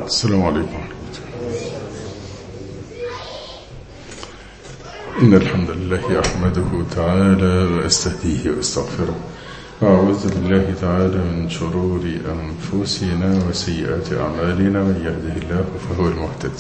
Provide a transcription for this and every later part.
السلام عليكم ورحمة الله. إن الحمد لله أحمده تعالى وأستهديه وأستغفره، وأعوذ بالله تعالى من شرور أنفسنا وسيئات أعمالنا، من يهده الله فهو المهتد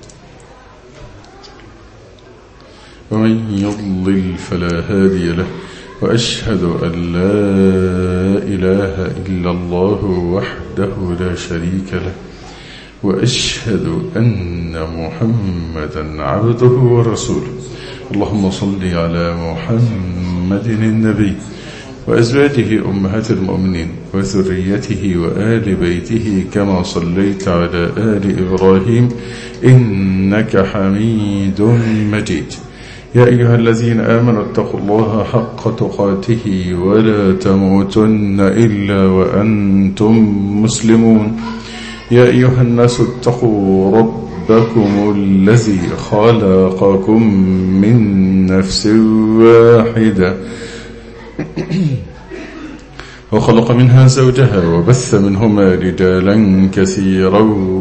ومن يضلل فلا هادي له، وأشهد أن لا إله إلا الله وحده لا شريك له، وأشهد أن محمدا عبده ورسوله. اللهم صل على محمد النبي وأزواجه أمهات المؤمنين وذريته وآل بيته كما صليت على آل إبراهيم إنك حميد مجيد. يا أيها الذين آمنوا اتقوا الله حق تقاته ولا تموتن إلا وأنتم مسلمون. يا أيها الناس اتقوا ربكم الذي خلقكم من نفس واحدة وخلق منها زوجها وبث منهما رجالا كثيرا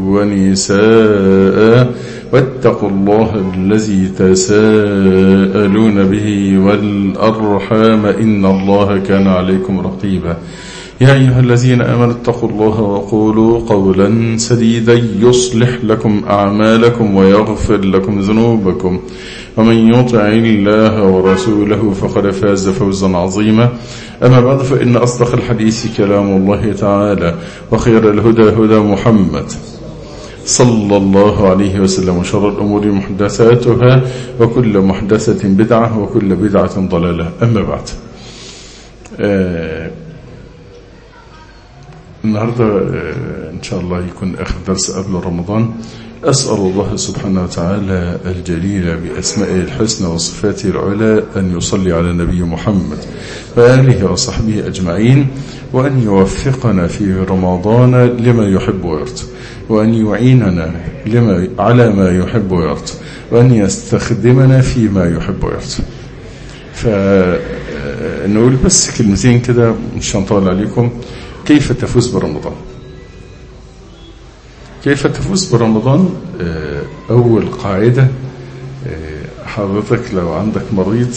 ونساء، واتقوا الله الذي تساءلون به والأرحام إن الله كان عليكم رقيبا. يا أيها الذين آمنوا اتقوا الله وقولوا قولا سديدا يصلح لكم أعمالكم ويغفر لكم ذنوبكم، ومن يطع الله ورسوله فقد فاز فوزا عظيما. أما بعد، فإن أصدق الحديث كلام الله تعالى، وخير الهدى هدى محمد صلى الله عليه وسلم، وشر الأمور محدثاتها، وكل محدثة بدعة، وكل بدعة ضلالة. أما بعد، النهاردة إن شاء الله يكون آخر درس قبل رمضان. أسأل الله سبحانه وتعالى الجليل بأسمائه الحسنى وصفاته العلى أن يصلي على النبي محمد وآله وصحبه أجمعين، وأن يوفقنا في رمضان لما يحب ويرضى، وأن يعيننا على ما يحب ويرضى، وأن يستخدمنا فيما يحب ويرضى. فنقول بس كلمتين كده مش هنطول عليكم. كيف تفوز برمضان؟ كيف تفوز برمضان؟ أول قاعدة، حضرتك لو عندك مريض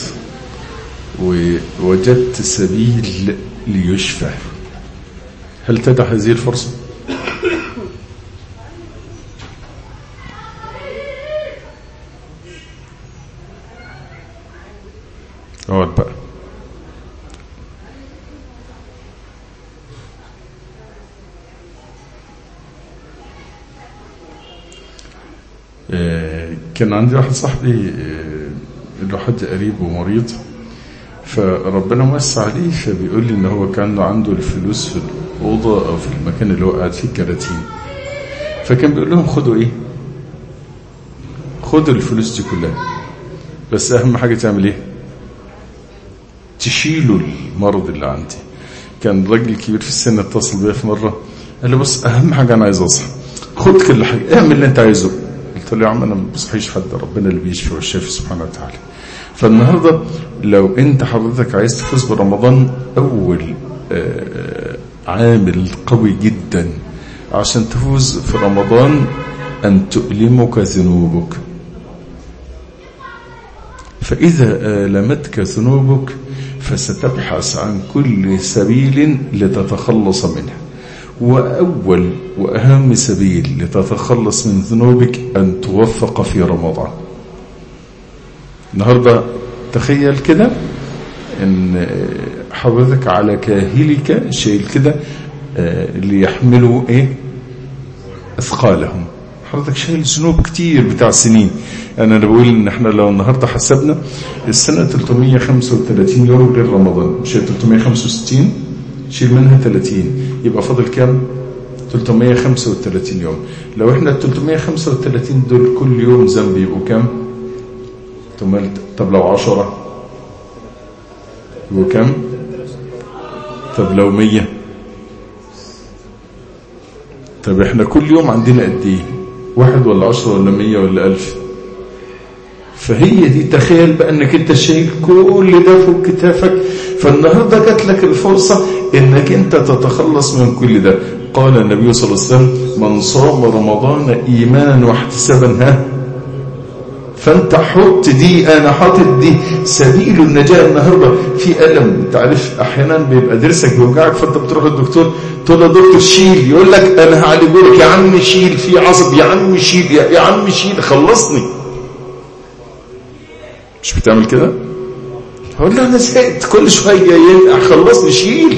ووجدت سبيل ليشفى، هل تدع هذه الفرصة؟ اقعد بقى. كان عندي واحد صاحبي له حد قريب ومريض، فربنا موسع عليه، فبيقول لي ان هو كان عنده الفلوس في الأوضة او في المكان اللي هو قاعد فيه الكراتين، فكان بيقول لهم خدوا ايه، خدوا الفلوس دي كلها، بس اهم حاجة تعمل ايه، تشيلوا المرض اللي عندي. كان راجل كبير في السن اتصل بيا في مرة قال لي بص، اهم حاجة انا عايز اصحى، خد كل حاجة، اعمل اللي انت عايزه. قلت له يا عم انا ما بصحيش حد، ربنا اللي بيشفي والشافي سبحانه وتعالى. فالنهارده لو انت حضرتك عايز تفوز برمضان، اول عامل قوي جدا عشان تفوز في رمضان ان تؤلمك ذنوبك. فاذا آلمتك ذنوبك فستبحث عن كل سبيل لتتخلص منها، وأول وأهم سبيل لتتخلص من ذنوبك أن توفق في رمضان. النهاردة تخيل كده أن حضرتك على كاهلك شيل كده ليحملوا أثقالهم. حضرتك شايل ذنوب كتير بتاع سنين. أنا بقول إن إحنا لو النهاردة حسبنا السنة 335 يوم غير رمضان، مش 365 شيل منها 30 يبقى فاضل كام؟ 335 يوم. لو احنا 335 دول كل يوم ذنب يبقوا كام؟ طب لو 10 يبقوا كام؟ طب لو 100؟ طب احنا كل يوم عندنا قد ايه؟ 1 ولا 10 ولا 100 ولا 1000؟ فهي دي، تخيل بقى انك انت شايل كل ده فوق كتافك. فالنهارده جات لك الفرصه انك انت تتخلص من كل ده. قال النبي صلى الله عليه وسلم من صام رمضان إيمانا واحتسابا فانت حط دي، انا حاطط دي سبيل النجاة. النهارده في ألم، تعرف احيانا بيبقى ضرسك بيوجعك فانت بتروح للدكتور تقول له دكتور شيل، يقول لك انا هعالجه لك. يا عم شيل، في عصب، يا عم شيل، يا عم شيل، خلصني. مش بتعمل كده؟ هقول له انا زهقت، كل شويه خلصني، شيل.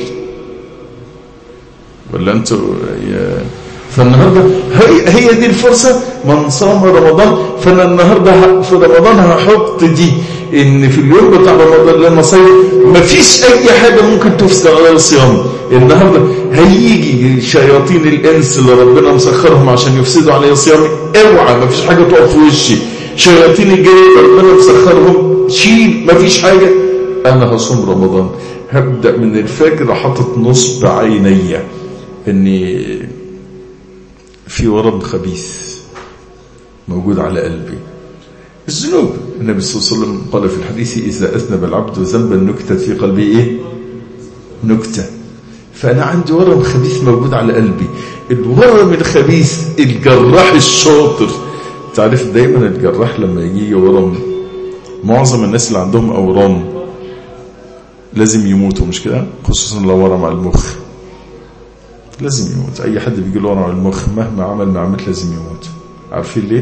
ولا انتوا فالنهارده هي دي الفرصه. من صام رمضان، فانا النهارده في رمضان هحط دي ان في اليوم بتاع رمضان لما صايم مفيش اي حاجه ممكن تفسد على الصيام. النهارده هيجي شياطين الانس اللي ربنا مسخرهم عشان يفسدوا علي صيامي، اوعى، مفيش حاجه تقف في وشي. شياطين الجن ربنا مسخرهم، شيل، مفيش حاجه. انا هصوم رمضان، هبدا من الفجر حاطط نصب عينيا اني في ورم خبيث موجود على قلبي. الذنوب، النبي صلى الله عليه وسلم قال في الحديث إذا أذنب العبد ذنبا نكتت في قلبه إيه؟ نكتة. فأنا عندي ورم خبيث موجود على قلبي. الورم الخبيث الجراح الشاطر، تعرف دايما الجراح لما يجي ورم، معظم الناس اللي عندهم أورام لازم يموتوا، مش كده؟ خصوصا لو ورم على المخ لازم يموت. اي حد بيجي له ورم على المخ مهما عمل معامل لازم يموت. عارفين ليه؟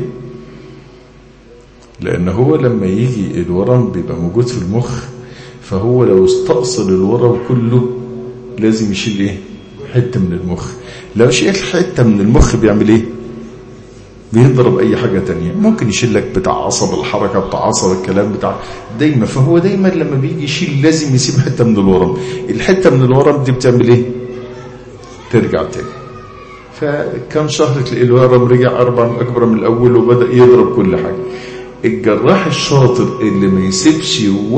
لان هو لما يجي الورم بيبقى موجود في المخ، فهو لو استأصل الورم كله لازم يشيل ايه؟ حته من المخ. لو شيل حته من المخ بيعمل ايه؟ بيضرب اي حاجه تانية. ممكن يشيل لك بتاع عصب الحركه، بتاع عصب الكلام، بتاع دايما. فهو دايما لما بيجي يشيل لازم يسيب حته من الورم. الحته من الورم دي بتعمل ايه؟ ترجع تاني. فكم شهر تلاقي الورم رجع أكبر من الأول وبدأ يضرب كل حاجة. الجراح الشاطر اللي ما يسيبش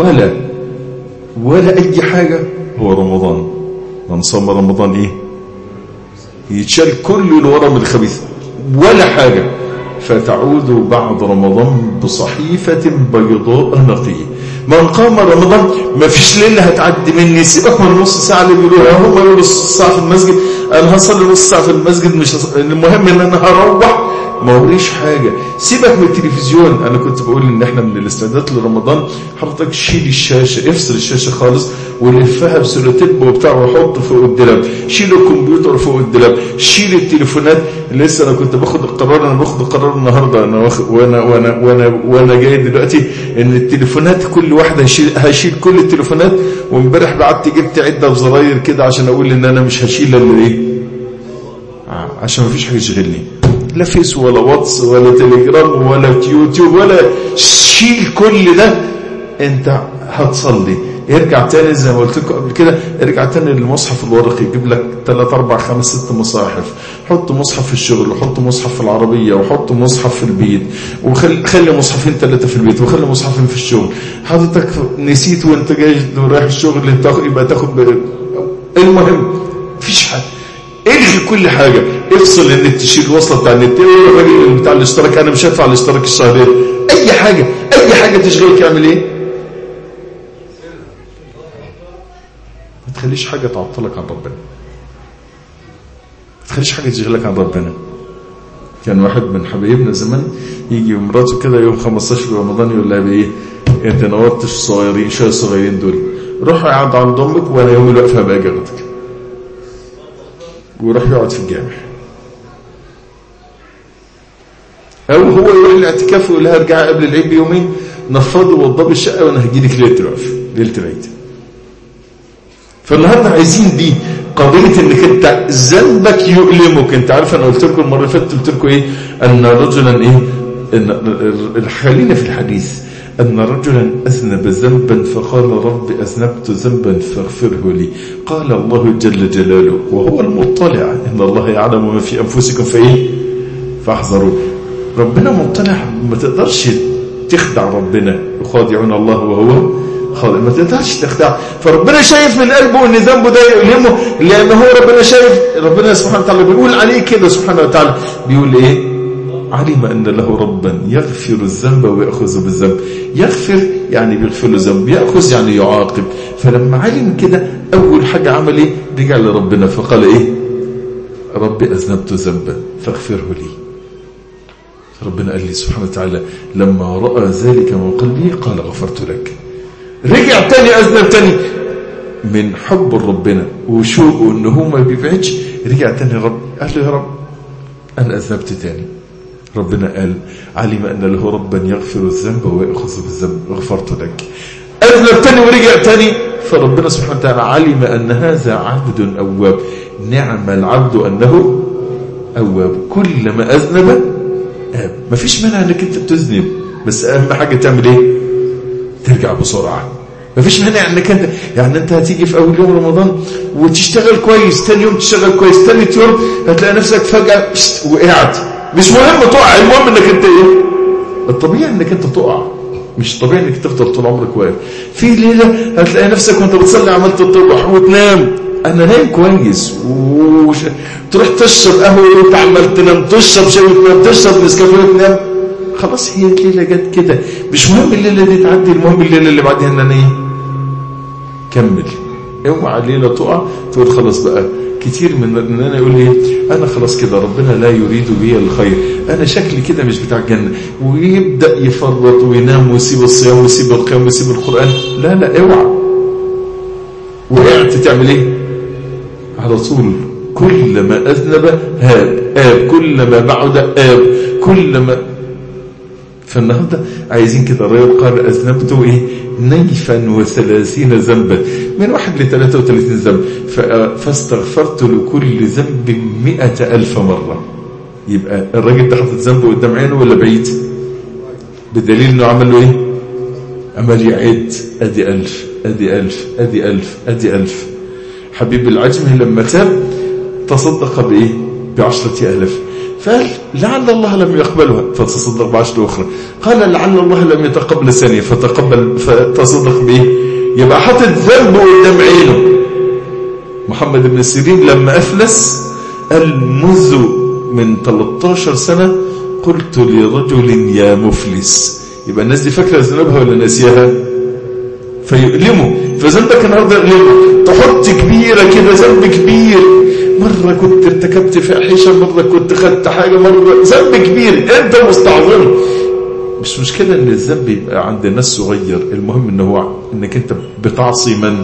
ولا أي حاجة هو رمضان. من صام رمضان إيه؟ يتشال كل الورم الخبيث ولا حاجة، فتعود بعد رمضان بصحيفة بيضاء نقية. من قام رمضان ما فيش ليلة هتعدي مني. سيبك من نص ساعة اللي بيقولوها، هم يقولوا نص ساعة في المسجد، انا هصلي نص ساعة في المسجد، مش المهم ان انا هروح ما وريش حاجة. سيبك من التلفزيون. انا كنت بقول ان احنا من الاستعداد لرمضان حضرتك شيل الشاشة، افصل الشاشة خالص ولفها بسولوتيب وبتاع وحط فوق الدولاب، شيل الكمبيوتر فوق الدولاب، شيل التليفونات. لسه انا كنت باخد القرار النهارده انا وانا جاي دلوقتي ان التليفونات كل واحده هشيل كل التليفونات. وامبارح بعت جبت عده بزراير كده عشان اقول ان انا مش هشيل الا ايه، عشان ما فيش حاجه تشغلني، لا فيس ولا واتس ولا تليجرام ولا يوتيوب ولا. شيل كل ده. انت هتصلي، ارجع تاني زي ما قلت لكم قبل كده، ارجع تاني للمصحف الورقي، يجيب لك 3 4 5 6 مصاحف. حط مصحف في الشغل، وحط مصحف في العربيه، وحط مصحف في البيت، وخلي مصحفين 3 في البيت، وخلي مصحفين في الشغل. حضرتك نسيت وانت جاي رايح الشغل يبقى تاخد. المهم مفيش حاجه، الغي كل حاجه، افصل النت، تشيل الوصله بتاع النت، الراجل بتاع الاشتراك انا مش هدفع الاشتراك الشهري. اي حاجه تشغلك اعمل ايه؟ ما تخليش حاجه تعطلك عن ربنا، ما تخليش حاجه تشغلك عن ربنا. كان واحد من حبايبنا زمان يجي مراته كده يوم 15 رمضان يقول لها بايه، انت نورت الصغيرين شويه الصغيرين دول، روح اقعد عند امك وانا يوم الوقفه هبقى اجي اخدك. ويروح يقعد في الجامع، او هو يروح الاعتكاف ويقول لها ارجعي قبل العيد بيومين، نفضي ووضبي الشقه وانا هجي لك ليله الوقفه، ليله العيد. فالنهارده عايزين دي قضيه انك انت ذنبك يؤلمك. انت عارف انا قلت لكم المره اللي فاتت، قلت لكم ايه؟ ان رجلا ايه، ان خلينا في الحديث، أن رجلا أذنب ذنبا فقال رب أذنبت ذنبا فاغفره لي. قال الله جل جلاله وهو المطلع إن الله يعلم ما في أنفسكم فإيه فاحذروا. ربنا مطلع، ما تقدرش تخدع ربنا، يخادعون الله وهو خادع، ما تقدرش تخدع. فربنا شايف من قلبه ان ذنبه ده يؤلمه، لأن هو ربنا شايف. ربنا سبحانه وتعالى بيقول عليه كده سبحانه وتعالى، بيقول إيه؟ علم أن له ربا يغفر الذنب ويأخذ بالذنب. يغفر يعني بيغفر له ذنب، يأخذ يعني يعاقب. فلما علم كده أول حاجة عمل إيه؟ رجع لربنا فقال إيه؟ ربي أذنبت ذنبا فاغفره لي. ربنا قال لي سبحانه وتعالى لما رأى ذلك من قلبي قال غفرت لك. رجع تاني أذنب تاني من حب ربنا وشوقه إنه هو ما بيبعدش. رجع تاني رب قال له يا رب أنا أذنبت تاني. ربنا قال علم أن له ربا يغفر الذنب ويأخذ بالذنب غفرت لك. أذنب تاني ورجع تاني. فربنا سبحانه وتعالى علم أن هذا عبد أواب. نعم العبد أنه أواب. كلما أذنب آب. ما فيش مانع أنك أنت بتذنب بس أهم حاجة تعمل إيه؟ ترجع بسرعة. ما فيش مانع أنك أنت يعني أنت هتيجي في أول يوم رمضان وتشتغل كويس، تاني يوم تشتغل كويس، ثالث يوم هتلاقي نفسك فجأة وقعت. مش مهم تقع، المهم أنك أنت إيه؟ الطبيعي أنك أنت تقع، مش طبيعي أنك تفضل طول عمرك واقف. في ليلة هتلاقي نفسك وأنت بتصلي عملت تطبح وتنام. أنا نايم كويس تروح تشرب قهوة وأنت عمال تنام، تشرب شاي وتنام، تشرب نسكافيه وتنام. خلاص هي الليلة جت كده. مش مهم الليلة دي تعدي، المهم الليلة اللي بعدها ان انا ايه؟ كمل. اوعى الليلة تقع تقول خلاص بقى. كتير من انا يقول ايه؟ انا خلاص كده ربنا لا يريد بي الخير، انا شكلي كده مش بتاع الجنة، ويبدأ يفرط وينام ويسيب الصيام ويسيب القيام ويسيب القرآن. لا لا اوعى. وقعت تعمل ايه؟ على طول كلما أذنب آب، كلما بعد آب، كلما. فالنهاردة عايزين كده. الرجل قال أذنبته إيه؟ نيفا 30 ذنبا، من 1 ل 33 ذنب، فاستغفرت لكل ذنب 100,000 مرة. يبقى الراجل ده حاطط ذنبه قدام عينه ولا بعيد؟ بدليل إنه عمل له إيه؟ عمل يعد أدي 1000 أدي 1000 أدي 1000 أدي 1000. حبيب العجمي لما تاب تصدق بإيه؟ ب10,000. فقال لعل الله لم يقبلها فتصدق ب10 أخرى. قال لعل الله لم يتقبل ثانية فتصدق بإيه؟ يبقى حاطط ذنبه قدام عينه. محمد بن سيرين لما أفلس قال منذ من 13 سنة قلت لرجل يا مفلس. يبقى الناس دي فاكرة ذنبها ولا ناسيها؟ فيؤلمه. فذنبك النهارده يؤلمه. تحط كبيرة كده، ذنب كبير، مرة كنت ارتكبت فاحشة، مرة كنت خدت حاجة، مرة ذنب كبير انت مستعظم. مش مشكلة ان الذنب يبقى عند الناس صغير، المهم انك انت بتعصي من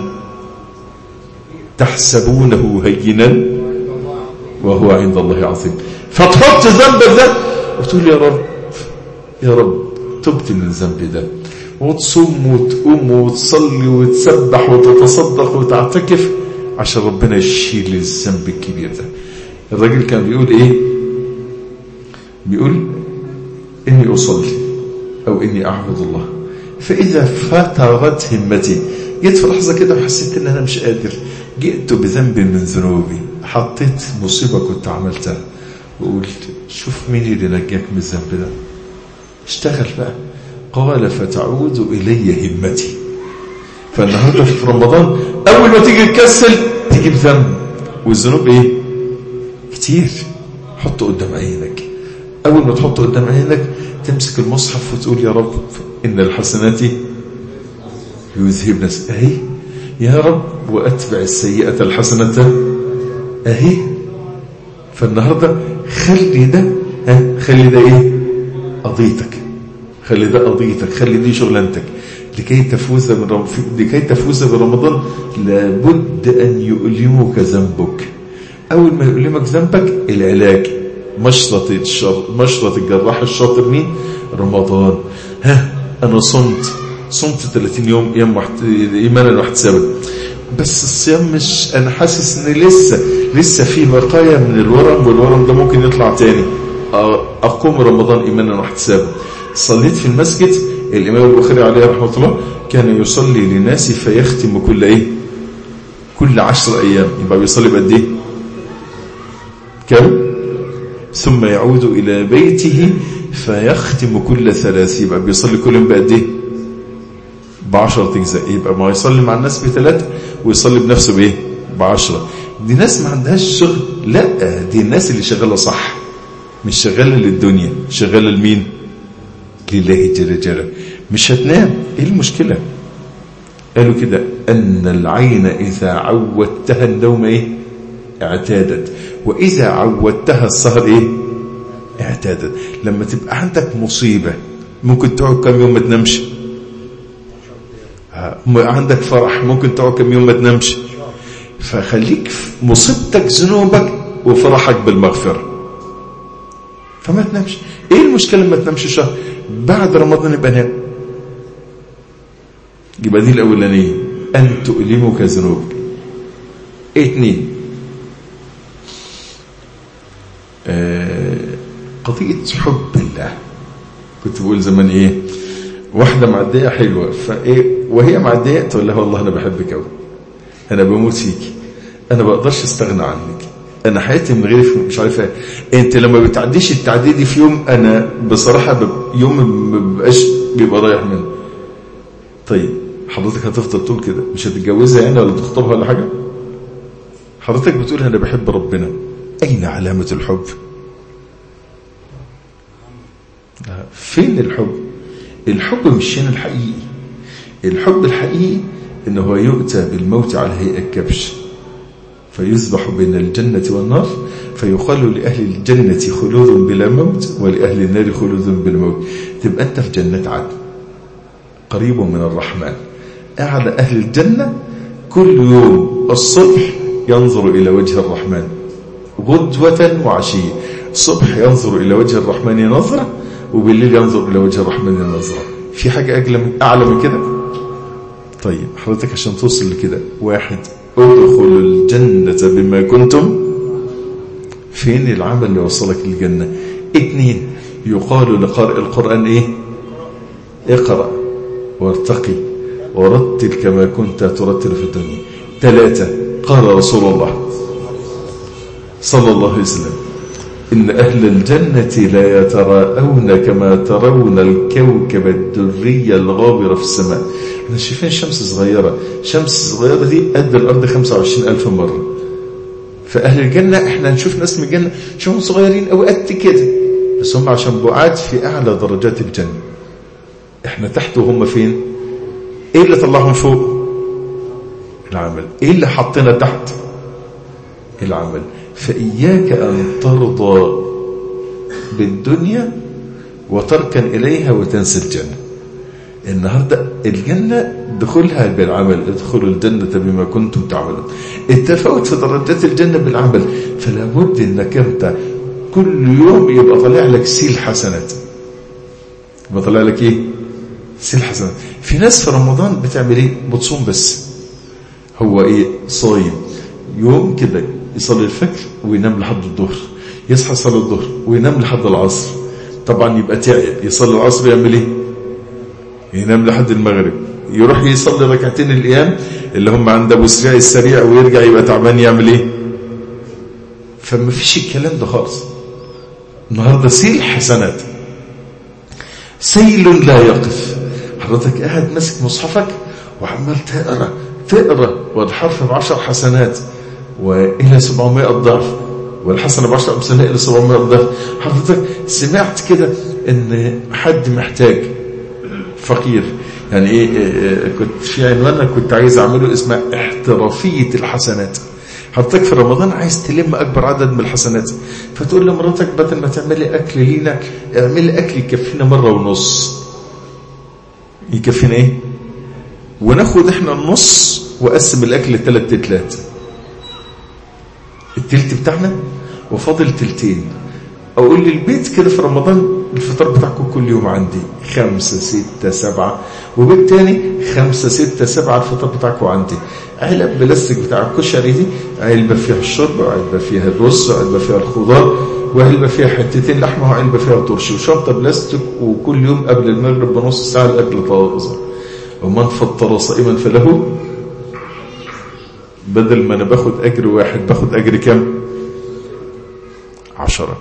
تحسبونه هينا وهو عند الله عظيم. فتحط ذنبك ده وتقول يا رب تبت من الذنب ده، وتصوم وتقوم وتصلي وتسبح وتتصدق وتعتكف عشان ربنا يشيل الذنب الكبير ده. الراجل كان بيقول ايه؟ بيقول اني اصلي او اني اعبد الله، فاذا فترت همتي، جيت في لحظه كده وحسيت ان انا مش قادر، جئت بذنب من ذنوبي، حطيت مصيبه كنت عملتها وقلت شوف مين اللي نجاك من الذنب ده، اشتغل بقى. قال فتعود الي همتي. فالنهارده في رمضان اول ما تيجي تكسل تجيب ذنب، والذنوب ايه؟ كتير. حطه قدام عينك. اول ما تحطه قدام عينك تمسك المصحف وتقول يا رب ان الحسنات يذهبن اهي يا رب، واتبع السيئة الحسنة اهي. فالنهارده خلي ده ايه؟ قضيتك. خلي ده قضيتك، خلي دي شغلانتك. لكي تفوز برمضان لابد أن يؤلمك ذنبك. أول ما يؤلمك ذنبك العلاج، مشرط الجراح الشاطر مين؟ رمضان. أنا صمت 30 يوم إيمانا واحتسابا، بس الصيام مش، أنا حاسس إن لسه في بقايا من الورم، والورم ده ممكن يطلع تاني. أقوم رمضان إيمانا واحتسابا. صليت في المسجد، الإمام البخاري عليه رحمة الله كان يصلي للناس فيختم كل 10 أيام. يبقى بيصلي بقد ايه؟ كم؟ ثم يعود إلى بيته فيختم كل 3. يبقى بيصلي كل يوم بقد ايه؟ ب10 أجزاء. يبقى ما يصلي مع الناس ب3 ويصلي بنفسه بايه؟ ب10. دي ناس ما عندهاش شغل. لا، دي الناس اللي شغالة صح، مش شغالة للدنيا، شغالة لمين؟ لله جل جلاله. مش هتنام. ايه المشكلة؟ قالوا كده ان العين اذا عودتها النوم ايه؟ اعتادت. وإذا عودتها السهر إيه؟ اعتادت. لما تبقى عندك مصيبة ممكن تقعد كم يوم ما تنامش. عندك فرح ممكن تقعد كم يوم ما تنامش. فخليك مصيبتك ذنوبك وفرحك بالمغفرة، فما تنامش. ايه المشكلة ما تنامش شهر؟ بعد رمضان يبقى نام. يبقى دي الأولانية، أن تؤلمك ذنوبك. 2 قضية حب الله. كنت بقول زمان ايه، واحدة معدية حلوة فايه وهي معدية تقول لها والله أنا بحبك أوي، أنا بموت فيك، أنا بقدرش استغنى عنك، أنا حياتي من غيرك مش عارفة. أنت لما بتعديش التعدي دي في يوم، أنا بصراحة يوم مبقاش بيبقى رايح منه. طيب حضرتك هتفضل تقول كده؟ مش هتتجوزها يعني ولا تخطبها ولا حاجة؟ حضرتك بتقول أنا بحب ربنا، أين علامة الحب؟ فين الحب؟ الحب مش هنا الحقيقي. الحب الحقيقي إنه يؤتى بالموت على هيئة كبش فيذبح بين الجنة والنار، فيقال لأهل الجنة خلود بلا موت ولأهل النار خلود بالموت. تبقى أنت في جنة عدن قريب من الرحمن. أعلى أهل الجنة كل يوم الصبح ينظر إلى وجه الرحمن غدوة وعشية. الصبح ينظر إلى وجه الرحمن نظرة، وبالليل ينظر إلى وجه الرحمن نظرة. في حاجة أعلى من كده؟ طيب حضرتك عشان توصل لكده، 1 ادخلوا الجنة بما كنتم. فين العمل اللي وصلك للجنة؟ 2 يقال لقارئ القرآن ايه؟ اقرأ وارتقي ورتل كما كنت ترتل في الدنيا. 3 قال رسول الله صلى الله عليه وسلم إن أهل الجنة لا يتراءون كما ترون الكوكب الدري الغابر في السماء. احنا شايفين شمس صغيرة، شمس صغيرة دي قد الأرض 25,000 مرة. فأهل الجنة احنا نشوف ناس من الجنة شوفهم صغيرين أو قد كده، بس هم عشان بعاد في أعلى درجات الجنة. احنا تحت وهم فين؟ ايه اللي طلعهم فوق؟ العمل. ايه اللي حطنا تحت؟ العمل. فإياك أن ترضى بالدنيا وتركن إليها وتنسى الجنة. النهاردة الجنة دخولها بالعمل، ادخلوا الجنة بما كنتم تعملون. التفاوت في درجات الجنة بالعمل. فلا بد انك انت كل يوم يبقى طالع لك سيل حسنات. يبقى طالع لك ايه؟ سيل حسنات. في ناس في رمضان بتعمل ايه؟ بتصوم بس. هو ايه؟ صايم يوم كده يصلي الفجر وينام لحد الظهر، يصحى يصلي الظهر وينام لحد العصر. طبعا يبقى تعب، يصلي العصر يعمل ايه؟ ينام لحد المغرب، يروح يصلي ركعتين القيام اللي هم عند ابو سريع السريع ويرجع يبقى تعبان يعمل ايه؟ فما فيش الكلام ده خالص. النهارده سيل حسنات، سيل لا يقف. حضرتك قاعد ماسك مصحفك وعمال تقرا والحرف ب10 حسنات والى 700 ضعف، والحسنه ب10 امثالها الى 700 ضعف. حضرتك سمعت كده ان حد محتاج فقير، يعني ايه؟ كنت في عنوان كنت عايز اعمله اسمه احترافية الحسنات. حضرتك في رمضان عايز تلم اكبر عدد من الحسنات، فتقول لمراتك بدل ما تعملي اكل لينا اعملي اكل يكفينا 1.5 مرة. يكفينا ايه؟ وناخد احنا النص وقسم الاكل 3 تلات، التلت بتاعنا وفاضل تلتين. اقول للبيت كده في رمضان الفطار بتاعكم كل يوم عندي 5 6 7، وبيت تاني 5 6 7 الفطار بتاعكم عندي. علب بلاستيك بتاع الكشري دي علبه فيها الشوربه وعلبه فيها الرز وعلبه فيها الخضار وعلبه فيها حتتين لحمه وعلبه فيها طرش وشنطه بلاستيك، وكل يوم قبل المغرب بنص ساعه الاكل طازه. ومن فطر صائما فله، بدل ما انا باخد اجر واحد باخد اجر كام؟ 10.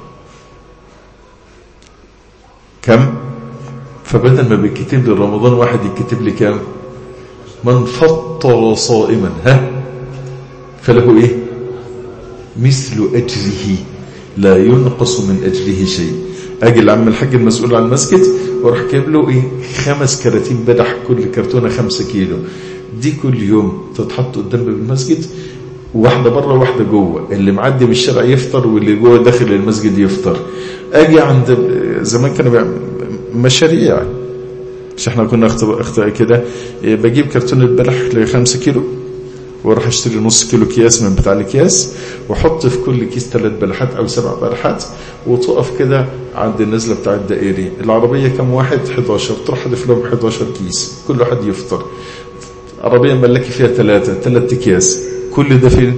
كم؟ فبدل ما بيكتب لي رمضان واحد يكتب لي كام؟ من فطر صائما فله ايه؟ مثل اجره لا ينقص من اجره شيء. اجي لعم الحاج المسؤول عن المسجد واروح جايب له ايه؟ 5 كراتين بلح، كل كرتونه 5 كيلو. دي كل يوم تتحط قدام المسجد واحدة بره وواحدة جوه، اللي معدي من الشارع يفطر واللي جوه داخل المسجد يفطر. اجي عند زمان كانوا مشاريع، مش احنا كنا اخطاء كده، بجيب كرتونة بلح ل5 كيلو واروح اشتري نص كيلو اكياس من بتاع الاكياس، واحط في كل كيس 3 بلحات او 7 بلحات، وتقف كده عند النزله بتاع الدائري. العربيه كم واحد؟ 11، تروح حدف لهم 11 كيس، كل واحد يفطر. عربيه ملكي فيها 3 اكياس، كل ده فين؟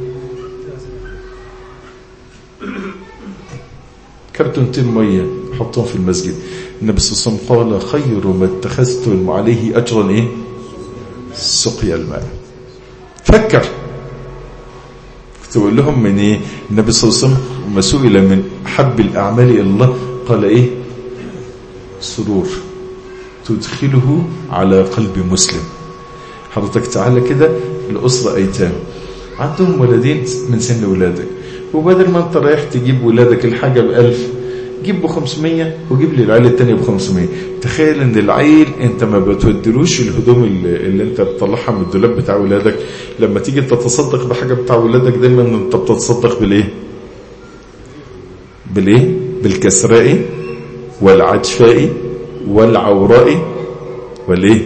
كرتونتين ميه حطهم في المسجد. النبي صلى الله عليه وسلم قال خير ما اتخذتم عليه اجرا ايه؟ سقيا الماء. فكر، كنت اقول لهم من ايه؟ النبي صلى الله عليه وسلم ما سئل من حب الاعمال الى الله قال ايه؟ سرور تدخله على قلب مسلم. حضرتك تعالى كده الاسره ايتام عندهم ولدين من سن ولادك، وبدل ما انت رايح تجيب ولادك الحاجه ب1000 جيب ب500 وجيب لي العيل التاني ب500. تخيل ان العيل انت ما بتودلوش الهدوم اللي انت بتطلعها من الدولاب بتاع ولادك، لما تيجي تتصدق بحاجه بتاع ولادك دايما انت بتتصدق بالايه؟ بالكسراء والعجفاء والعوراء والايه؟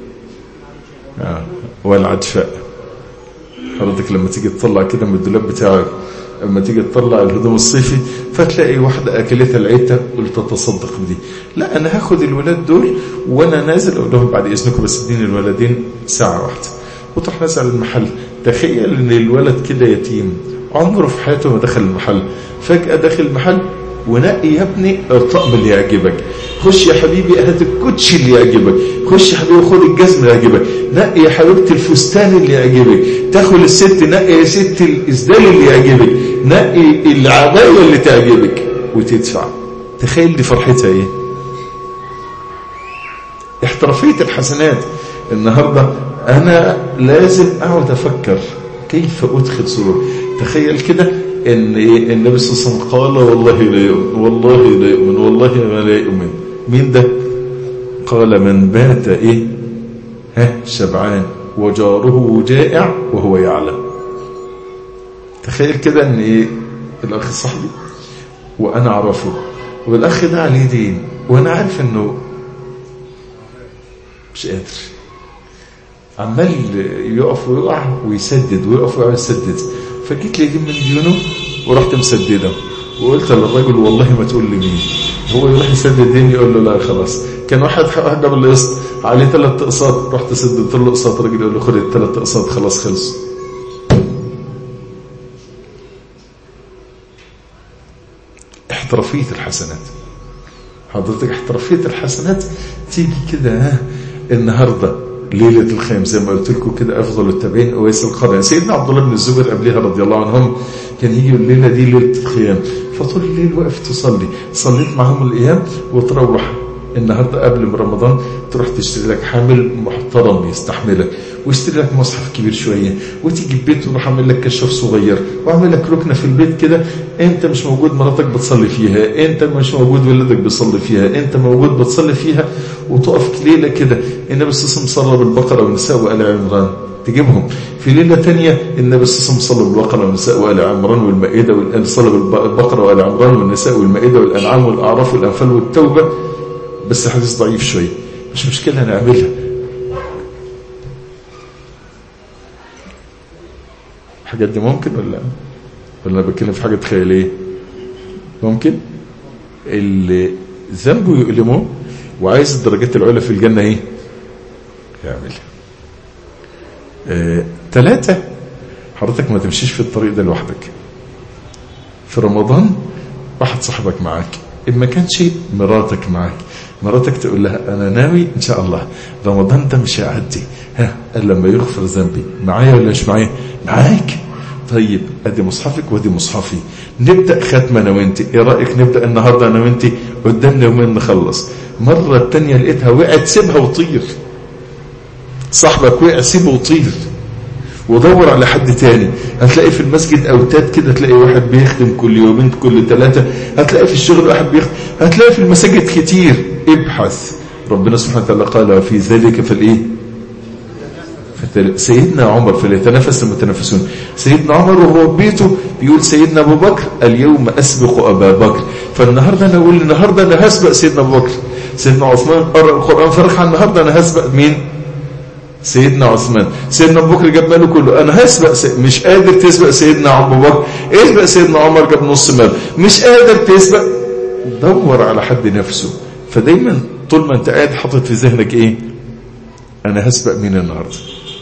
والعجفاء. حضرتك لما تيجي تطلع كده من الدولاب بتاعك، لما تيجي تطلع الهدوم الصيفي فتلاقي واحدة أكلتها العيتة قلت تتصدق بدي، لا أنا هاخد الولاد دول وأنا نازل أقول لهم بعد إذنكم بس اديني الولدين ساعة واحدة، وتروح نازل على المحل. تخيل إن الولد كده يتيم عمره في حياته ما دخل المحل، فجأة داخل المحل ونقي يا ابني الطقم اللي يعجبك، خش يا حبيبي هات الكوتشي اللي يعجبك، خش يا حبيبي خد الجزمه اللي يعجبك، نقي يا حبيبتي الفستان اللي يعجبك، تاخد الست نقي يا ست الاسدال اللي يعجبك، نقي العبايه اللي تعجبك وتدفع. تخيل دي فرحتها ايه؟ احترافيه الحسنات. النهارده انا لازم اقعد افكر كيف ادخل سرور. تخيل كده ان النبي صلى الله عليه وسلم قال والله لا يؤمن، والله لا يؤمن، والله ما لا يؤمن. مين ده؟ قال من بات ايه؟ شبعان وجاره جائع وهو يعلم. تخيل كده ان ايه؟ الاخ صاحبي وانا اعرفه، والاخ ده عليه دين وانا عارف انه مش قادر، عمال يقف ويقع ويسدد ويقف ويقع ويسدد، فجيت لي من ديونه ورحت مسدده وقلت للراجل والله ما تقول لي مين. هو يروح يسدد دين يقول له لا خلاص. كان واحد جاب القسط عليه 3 اقساط، رحت سددت له قسط، الراجل يقول له خد ال3 اقساط خلاص خلص. احترافيه الحسنات. حضرتك احترافيه الحسنات تيجي كده النهارده ليلة الخيم زي ما قلت لكم كده أفضل التابعين أويس القرن. سيدنا عبد الله بن الزبير قبلها رضي الله عنهم كان يجي الليلة دي ليلة الخيام، فطول الليل وقف تصلي، صليت معهم الأيام وتروح النهاردة قبل رمضان تروح تشتري لك حامل محترم يستحملك، واشتري لك مصحف كبير شوية، وتيجي البيت وروح اعمل لك كشاف صغير، واعمل لك ركنة في البيت كده انت مش موجود مراتك بتصلي فيها، انت مش موجود ولدك بيصلي فيها، انت موجود بتصلي فيها، وتقف ليلة كده. النبي صلى الله عليه وسلم صلى بالبقرة والنساء وآل عمران، تجيبهم في ليلة تانية النبي صلى الله عليه وسلم صلى بالبقرة والنساء وآل عمران والمائدة، صلى بالبقرة وآل عمران والنساء والمائدة والأنعام والأعراف والأنفال والتوبة، بس حديث ضعيف شوية، مش مشكلة نعملها. الحاجات دي ممكن ولا أنا بتكلم في حاجة خيالية؟ ممكن. اللي ذنبه يؤلمه وعايز الدرجات العلى في الجنة ايه يعملها. 3 حضرتك ما تمشيش في الطريق ده لوحدك. في رمضان واحد صاحبك معاك، إن ما كان شيء مراتك معاك، مراتك تقول لها أنا ناوي إن شاء الله رمضان ده مش هيعدي إلا لما يغفر ذنبي. معايا ولا مش معايا؟ معاك. طيب أدي مصحفك وأدي مصحفي، نبدأ ختمة أنا وأنت، إيه رأيك نبدأ النهاردة أنا وأنت؟ قدامنا يومين نخلص. مرة التانية لقيتها وقعت، سيبها وطير. صاحبك وقع سيبه وطير ودور على حد تاني. هتلاقي في المسجد أوتاد كده، تلاقي واحد بيخدم كل يومين كل 3، هتلاقي في الشغل واحد بيخدم، هتلاقي في المساجد كتير. ابحث. ربنا سبحانه وتعالى قال في ذلك فالإيه سيدنا عمر فليتنافس المتنافسون. سيدنا عمر وهو بيته بيقول سيدنا أبو بكر اليوم أسبق أبا بكر. فالنهاردة أنا أقول النهاردة أنا هسبق سيدنا أبو بكر. سيدنا عثمان قرأ القرآن فرح النهاردة أنا هسبق مين؟ سيدنا عثمان. سيدنا أبو بكر جاب ماله كله، أنا هسبق مش قادر تسبق سيدنا أبو بكر. اسبق سيدنا عمر جاب نص مال، مش قادر تسبق دور على حد نفسه. فدايما طول ما أنت قاعد حاطط في ذهنك إيه؟ أنا هسبق مين النهاردة.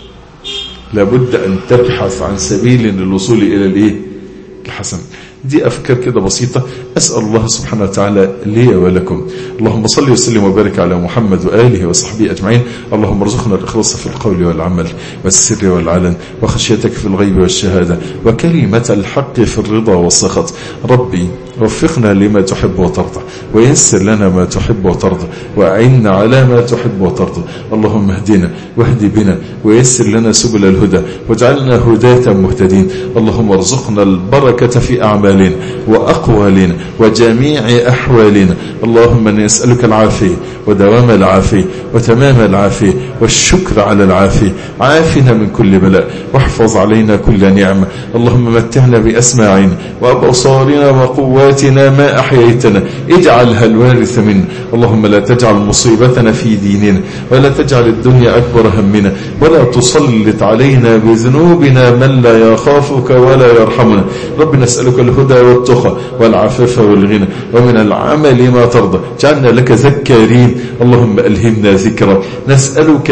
لابد أن تبحث عن سبيل للوصول إلى الإيه؟ الحسن. دي أفكار كده بسيطة. أسأل الله سبحانه وتعالى لي ولكم. اللهم صل وسلم وبارك على محمد وآله وصحبه أجمعين. اللهم ارزقنا الإخلاص في القول والعمل والسر والعلن وخشيتك في الغيب والشهادة وكلمة الحق في الرضا والسخط. ربي وفقنا لما تحب وترضى ويسر لنا ما تحب وترضى وأعنا على ما تحب وترضى. اللهم اهدنا واهد بنا ويسر لنا سبل الهدى واجعلنا هداة مهتدين. اللهم ارزقنا البركة في أعمالنا وأقوالنا وجميع أحوالنا. اللهم نسألك العافية ودوام العافية وتمام العافية والشكر على العافية. عافنا من كل بلاء واحفظ علينا كل نعمة. اللهم متعنا بأسماعنا وأبصارنا وقواتنا ما أحييتنا اجعلها الوارث منا. اللهم لا تجعل مصيبتنا في ديننا ولا تجعل الدنيا أكبر همنا ولا تسلط علينا بذنوبنا من لا يخافك ولا يرحمنا. رب نسألك الهدى والتقى والعفاف والغنى ومن العمل ما ترضى. جعلنا لك ذكارين. اللهم ألهمنا ذكرك. نسألك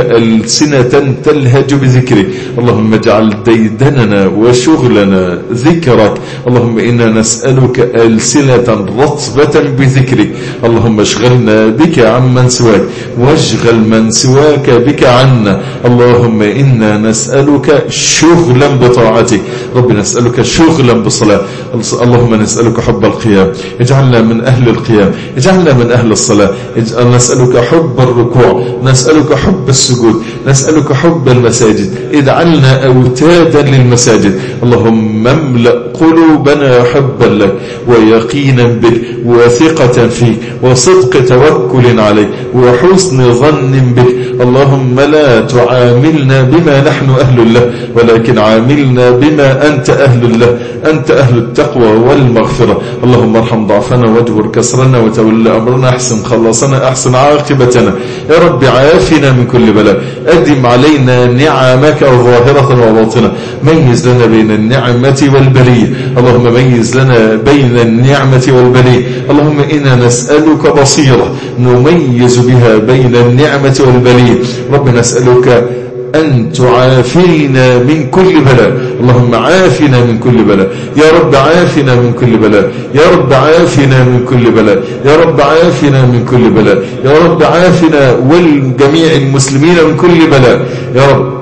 ألسنة تلهج بذكرك. اللهم اجعل ديدننا وشغلنا ذكرك. اللهم إنا نسألك ألسنة رطبة بذكرك. اللهم اشغلنا بك عمن سواك واشغل من سواك بك عنا. اللهم إنا نسألك شغلا بطاعتك. رب نسألك شغلا بالصلاة. اللهم نسألك حب القيام. اجعلنا من أهل القيام. اجعلنا من أهل الصلاة. نسألك حب الركوع. نسألك حب السجود. نسألك حب المساجد. اجعلنا أوتادا للمساجد. اللهم املأ قلوبنا حبا لك ويقينا بك وثقة فيك وصدق توكل عليك وحسن ظن بك. اللهم لا تعاملنا بما نحن أهل له ولكن عاملنا بما أنت أهل له. أنت أهل التقوى والمغفرة. اللهم ارحم ضعفنا واجبر كسرنا وتولى أمرنا. أحسن خلصنا أحسن عاقبتنا. يا رب عافنا من كل بلاء. أدم علينا نعمك ظاهرة وباطنة. ميز لنا بين النعمة والبلية. اللهم ميز لنا بين النعمة والبلية. اللهم إنا نسألك بصيرة نميز بها بين النعمة والبلية. رب نسألك أن تعافينا من كل بلاء. اللهم عافنا من كل بلاء. يا رب عافنا من كل بلاء. يا رب عافنا من كل بلاء. يا رب عافنا من كل بلاء. يا رب عافنا والجميع المسلمين من كل بلاء. يا رب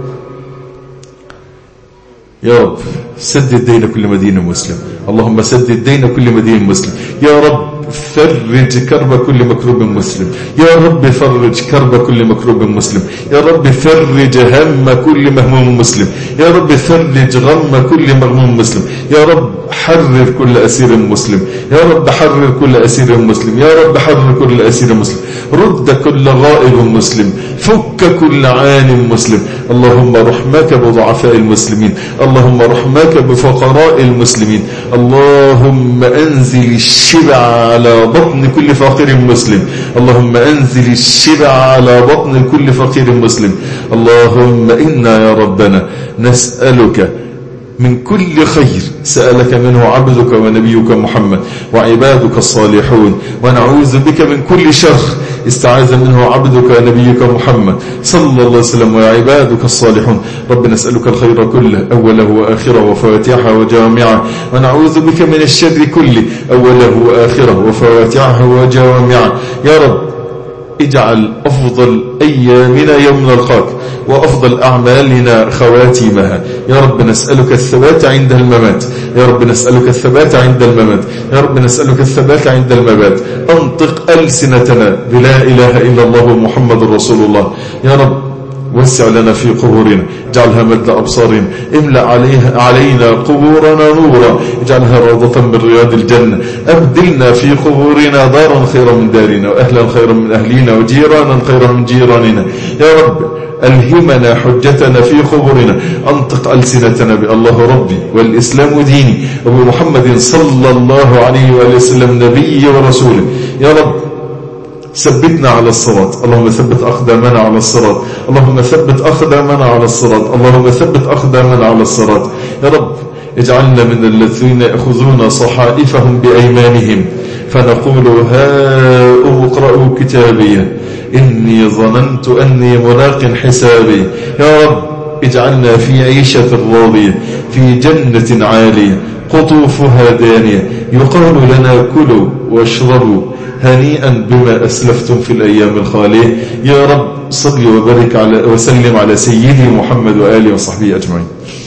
يا رب سدد دين كل مدينة مسلم. اللهم سدد دين كل مدينة مسلم. يا رب فرج كرب كل مكروب مسلم. يا رب فرج كرب كل مكروب مسلم. يا رب فرج هم كل مهموم مسلم. يا رب فرج غم كل مغموم مسلم. يا رب حرر كل أسير مسلم. يا رب حرر كل أسير مسلم. يا رب حرر كل أسير مسلم. رد كل غائب مسلم. فك كل عان مسلم. اللهم رحمك بضعفاء المسلمين. اللهم رحمك بفقراء المسلمين. اللهم أنزل الشبع على بطن كل فقير مسلم. اللهم أنزل الشبع على بطن كل فقير مسلم. اللهم إنا يا ربنا نسألك من كل خير سألك منه عبدك ونبيك محمد وعبادك الصالحون ونعوذ بك من كل شر استعاذ منه عبدك ونبيك محمد صلى الله عليه وسلم وعبادك الصالحون. رب نسألك الخير كله أوله وآخره وفواتحه وجوامعه ونعوذ بك من الشر كله أوله وآخره وفواتحه وجوامعه. يا رب اجعل أفضل أيامنا يوم نلقاك وأفضل أعمالنا خواتيمها. يا رب نسألك الثبات عند الممات. يا رب نسألك الثبات عند الممات. يا رب نسألك الثبات عند الممات. أنطق ألسنتنا بلا إله إلا الله محمد رسول الله. يا رب وسع لنا في قبورنا، اجعلها مد أبصارنا، املأ علينا قبورنا نورا، اجعلها روضة من رياض الجنة، أبدلنا في قبورنا دارا خيرا من دارنا، وأهلا خيرا من أهلنا، وجيرانا خيرا من جيراننا. يا رب ألهمنا حجتنا في قبورنا، أنطق ألسنتنا بالله ربي والإسلام ديني وبمحمد صلى الله عليه وآله وسلم نبي ورسوله. يا رب ثبتنا على الصراط، اللهم ثبت أقدامنا على الصراط، اللهم ثبت أقدامنا على الصراط، اللهم ثبت أقدامنا على الصراط. يا رب اجعلنا من الذين يأخذون صحائفهم بأيمانهم فنقول هاؤم اقرءوا كتابي إني ظننت أني ملاق حسابي. يا رب اجعلنا في عيشة راضية في جنة عالية قطوفها دانية، يقال لنا كلوا واشربوا هنيئا بما أسلفتم في الأيام الخالية. يا رب صل وبارك وسلم على سيدي محمد وآله وصحبه أجمعين.